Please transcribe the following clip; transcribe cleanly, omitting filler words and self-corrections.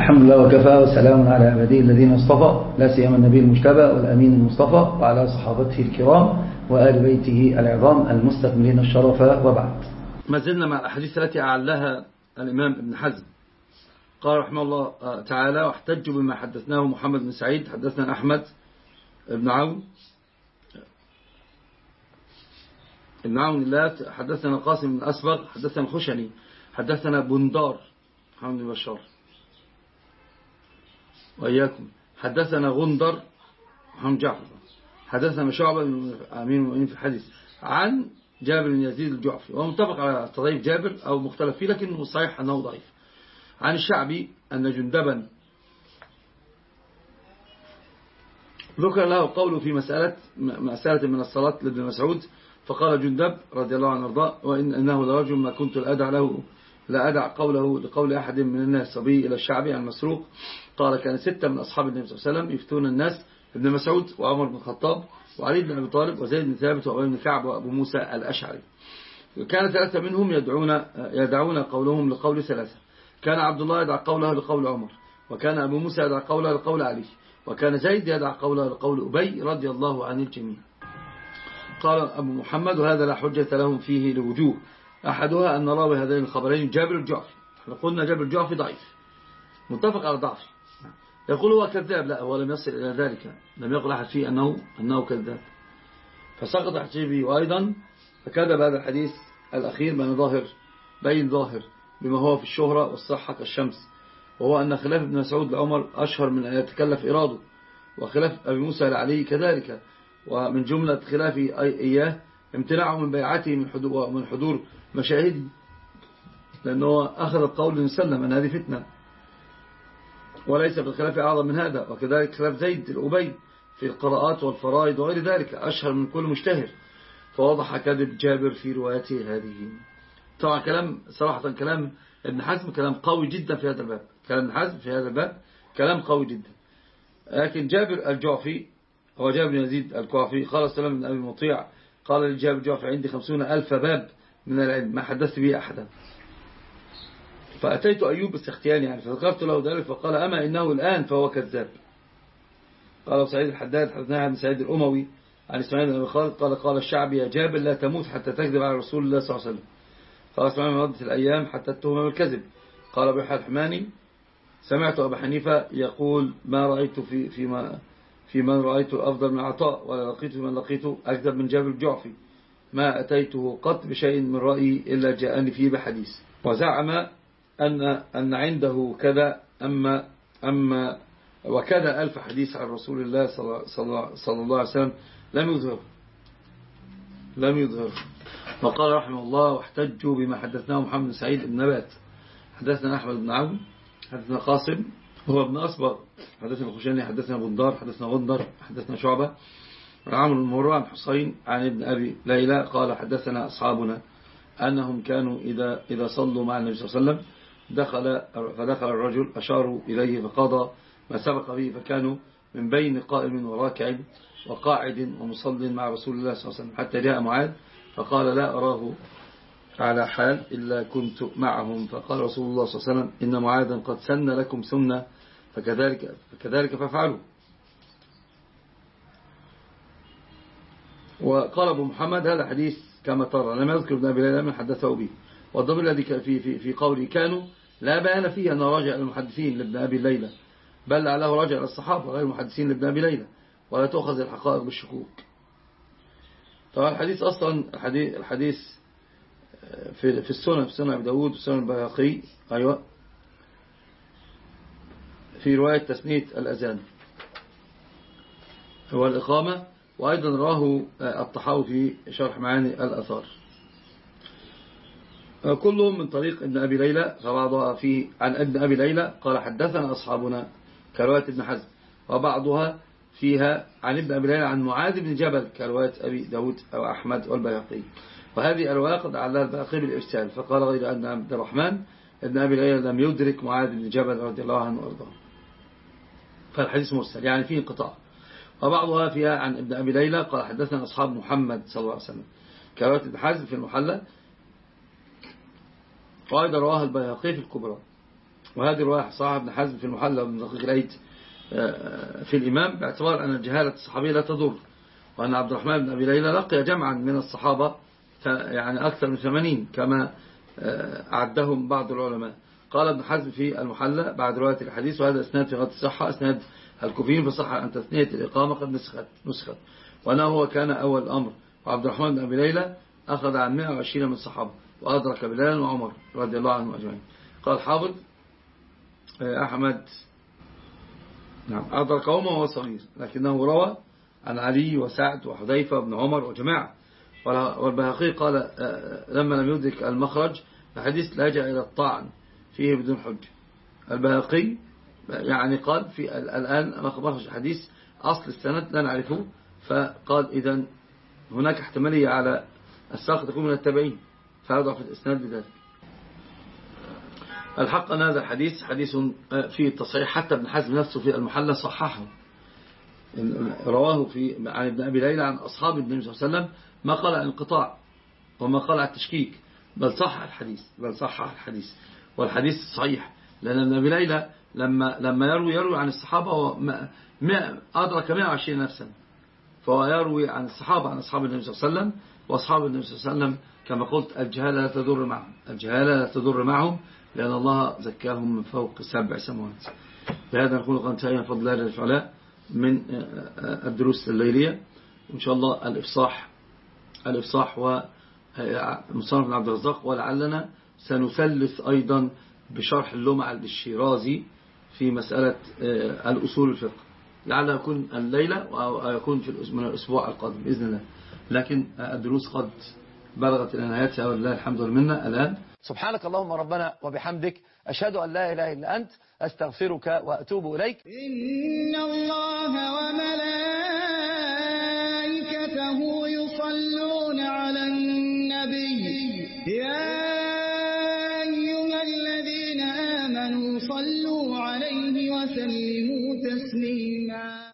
الحمد لله وكفى وسلام على عباده الذين اصطفى لا سيما النبي المجتبى والأمين المصطفى وعلى صحابته الكرام وآل بيته العظام المستكملين الشرف وبعد. ما زلنا مع الأحاديث التي أعلها الإمام ابن حزم قال رحمه الله تعالى: واحتجوا بما حدثناه محمد بن سعيد حدثنا أحمد بن عون الله حدثنا قاسم بن أسبغ حدثنا الخشني حدثنا بندار محمد بن بشار وإياكم حدثنا غندر محمد جعفر حدثنا شعبة بن أمين المؤمنين في الحديث عن جابر بن يزيد الجعفي ومتفق على تضعيف جابر أو مختلف فيه لكنه صحيح أنه ضعيف. عن الشعبي أن جندبا ذكر له قوله في مسألة من الصلاة لابن مسعود فقال جندب رضي الله عنه وارضاه: وإنه لرجل ما كنت لا أدع قوله لقول أحد من الناس صبي إلى الشعبي عن مسروق قال: كان 6 من أصحاب النبي صلى الله عليه وسلم يفتون الناس: ابن مسعود وعمر بن الخطاب وعلي بن أبي طالب وزيد بن ثابت وأبي بن كعب وأبو موسى الأشعري. كان 3 منهم يدعون قولهم لقول 3. كان عبد الله يدع قوله لقول عمر، وكان أبو موسى يدع قوله لقول علي، وكان زيد يدع قوله لقول أبي رضي الله عن الجميع. قال أبو محمد: وهذا لا حجة لهم فيه لوجوه، أحدها أن راوي هذين الخبرين جابر الجعفي. احنا قلنا جابر الجعفي ضعيف متفق على ضعفه. يقول هو كذاب، لا هو لم يصل إلى ذلك، لم يقل أحد فيه أنه كذاب، فسقط احتجابه. وأيضا فكذب هذا الحديث الأخير بين ظاهر بما هو في الشهرة والصحة كالشمس، وهو أن خلاف ابن مسعود لعمر أشهر من أن يتكلف إراده، وخلاف أبي موسى لعلي كذلك. ومن جملة خلافه إياه امتناعه من بيعته من حضور مشاهده، لأنه أخذ القول لنسلم أن هذه فتنة، وليس في الخلاف أعظم من هذا. وكذلك خلاف زيد الأبي في القراءات والفرائض وغير ذلك أشهر من كل مشتهر، فوضح كذب جابر في روايته هذه. طبعا كلام ابن حزم كلام قوي جدا في هذا الباب، كلام ابن حزم في هذا الباب كلام قوي جدا. لكن جابر الجعفي هو جابر بن يزيد الجعفي قال السلام بن أبي مطيع قال لجابر الجعفي: عندي 50,000 باب من العلم ما حدثت به أحدا. فأتيت أيوب السختياني يعني فذكرت له ذلك فقال: أما إنه الآن فهو كذاب. قال سعيد الحداد حدثنا عن سعيد الأموي عن إسماعيل بن أبي خالد قال الشعبي: يا جابر لا تموت حتى تكذب على رسول الله صلى الله عليه وسلم. قال إسماعيل: مضت الأيام حتى التهم بالكذب. قال أبو يحيى الحماني: سمعت أبا حنيفة يقول: ما رأيت في من رأيت أفضل من عطاء، ولا لقيت من لقيته أكذب من جابر الجعفي. ما أتيته قط بشيء من رأيي إلا جاءني فيه بحديث. وزعم أن عنده كذا أما وكذا 1000 حديث عن رسول الله صلى الله عليه وسلم لم يظهره. وقال رحمه الله: واحتجوا بما حدثناه محمد بن سعيد بن نبات حدثنا أحمد بن عون حدثنا قاسم هو ابن أصبغ حدثنا الخشني حدثنا بندار حدثنا غندر حدثنا شعبة عن عمرو بن مرة عن حسين عن ابن أبي ليلى قال: حدثنا أصحابنا أنهم كانوا إذا صلوا مع النبي صلى الله عليه وسلم فدخل الرجل أشاروا إليه فقضى ما سبق به، فكانوا من بين قائم وراكع وقاعد ومصل مع رسول الله صلى الله عليه وسلم، حتى جاء معاذ فقال: لا أراه على حال إلا كنت معهم. فقال رسول الله صلى الله عليه وسلم: إن معاذا قد سن لكم سنة فكذلك فافعلوا. وقال أبو محمد: هذا حديث كما ترى لم يذكر ابن أبي ليلى من حدثه به، والضمير الذي في قوله كانوا لا بيان فيه أنه راجع المحدثين لابن أبي ليلى، بل لعله راجع للصحابة غير المحدثين لابن أبي ليلى، ولا تأخذ الحقائق بالشكوك. طبعا الحديث أصلا الحديث في السنة، في سنة أبي داود وسنة البيهقي أيوة في رواية تسنية الأذان هو الإقامة، وأيضا راه الطحاوي في شرح معاني الأثار، كلهم من طريق ابن أبي ليلى. فبعضها فيه عن ابن أبي ليلى قال: حدثنا أصحابنا كرواية ابن حزم، وبعضها فيها عن ابن أبي ليلى عن معاذ بن جبل كرواية أبي داود أو أحمد والبيهقي. وهذه الرواية قد علّها البيهقي بالإرسال، فقال: غير أن عبد الرحمن ابن أبي ليلى لم يدرك معاذ بن جبل رضي الله عنه وارضاه، فالحديث مرسل يعني فيه انقطاع. وبعضها فيها عن ابن أبي ليلى قال: حدثنا أصحاب محمد صلى الله عليه وسلم كرواية ابن حزم في المحلى، وأيضا رواها البيهقي في الكبرى. وهذه رواية صحيح ابن حزم في المحلى وابن دقيق العيد في الإمام، باعتبار أن جهالة الصحابي لا تضر، وأن عبد الرحمن بن أبي ليلى لقي جمعا من الصحابة يعني أكثر من 80 كما أعدهم بعض العلماء. قال ابن حزم في المحلى بعد رواية الحديث: وهذا اسناد في غد الصحة، اسناد الكوفيين، فصح أن تثنية الإقامة قد نسخت، وأنه هو كان أول الأمر. وعبد الرحمن بن أبي ليلى أخذ عن 120 من الصحابة، وأدرك بلال وعمر رضي الله عنهم أجمعين. قال حافظ أحمد: نعم، أدركهما وهو صغير، لكنه روى عن علي وسعد وحذيفة بن عمر وجماعة. والبهقي قال لما لم يدرك المخرج الحديث لجأ إلى الطعن فيه بدون حجة. البهقي يعني قال في الآن مخرج الحديث أصل السند لا نعرفه، فقال إذن هناك احتمالية على الساق تكون من التابعين، فيضع في الإسناد بذلك. الحق أن هذا الحديث حديث فيه التصحيح، حتى ابن حزم نفسه في المحلى صححه، رواه عن ابن أبي ليلى عن أصحاب النبي صلى الله عليه وسلم ما قال عن انقطاع وما قال عن التشكيك، بل صح الحديث والحديث صحيح، لأن ابن أبي ليلى لما يروي عن الصحابة أدرك 120 نفسا، فهو يروي عن الصحابة عن أصحاب النبي صلى الله عليه وسلم، وأصحاب النبي صلى الله عليه وسلم كما قلت الجهالة لا تضر معهم، لأن الله زكاهم من فوق 7 سماوات. بهذا نقول قد انتهينا بفضل الله الفعلاء من الدروس الليلية، وإن شاء الله الإفصاح ومصنف بن عبد الرزاق، ولعلنا سنثلث أيضا بشرح اللمع للشيرازي في مسألة الأصول الفقه، لعله يكون الليلة أو يكون من الأسبوع القادم بإذن الله. لكن الدروس قد بلغت إلى نهايتها ولله الحمد والمنة. الآن سبحانك اللهم ربنا وبحمدك، أشهد أن لا إله إلا أنت، أستغفرك وأتوب إليك. إن الله وملائكته يصلون على النبي، يا أيها الذين آمنوا صلوا عليه وسلموا تسليما.